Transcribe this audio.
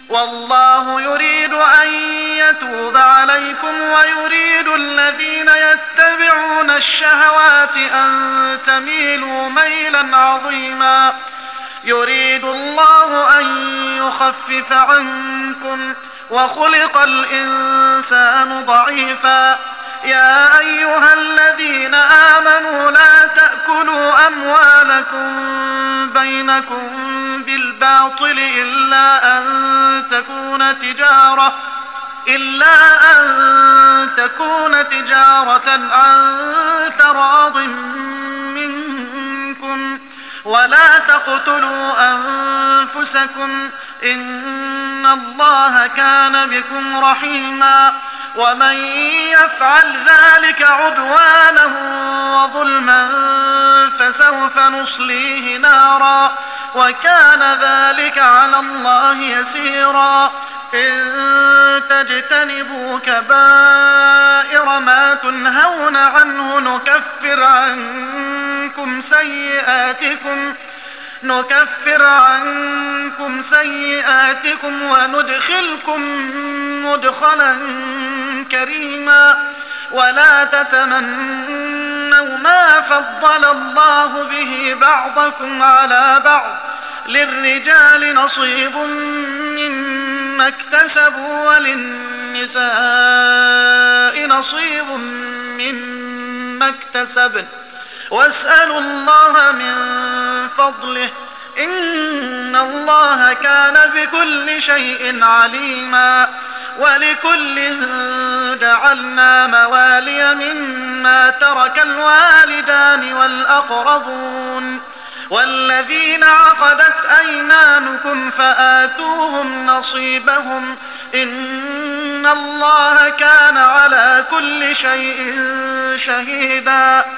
والله يريد أن يتوب عليكم ويريد الذين يتبعون الشهوات أن تميلوا ميلا عظيما. يريد الله أن يخفف عنكم وخلق الإنسان ضعيفا. يا أيها الذين آمنوا لا تأكلوا أموالكم بينكم بالباطل إلا أن تكون تجارة عن تراض منكم ولا تقتلوا أنفسكم إن الله كان بكم رحيما. ومن يفعل ذلك عدوانا وظلما فسوف نصليه نارا وكان ذلك على الله يسيرا. إن تجتنبوا كبائر ما تنهون عنه نكفر عنكم سيئاتكم وندخلكم مدخلا كريما. ولا تتمنوا ما فضل الله به بعضكم على بعض للرجال نصيب مما اكتسبوا وللنساء نصيب مما اكتسبن واسألوا الله من فضله إن الله كان بكل شيء عليما. ولكل جعلنا موالي مما ترك الوالدان والأقربون والذين عقدت أيمانكم فآتوهم نصيبهم إن الله كان على كل شيء شهيدا.